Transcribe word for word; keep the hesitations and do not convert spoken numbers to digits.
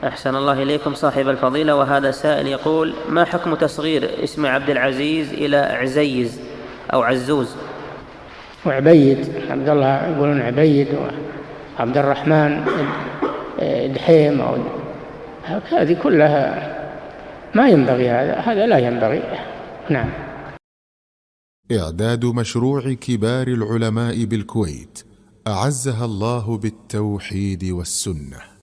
أحسن الله إليكم صاحب الفضيلة. وهذا سائل يقول: ما حكم تصغير اسم عبد العزيز إلى عزيز أو عزوز؟ وعبيد، عبد الله يقولون عبيد، وعبد الرحمن دحيم، أو هذه كلها ما ينبغي، هذا هذا لا ينبغي. نعم. إعداد مشروع كبار العلماء بالكويت أعزها الله بالتوحيد والسنة.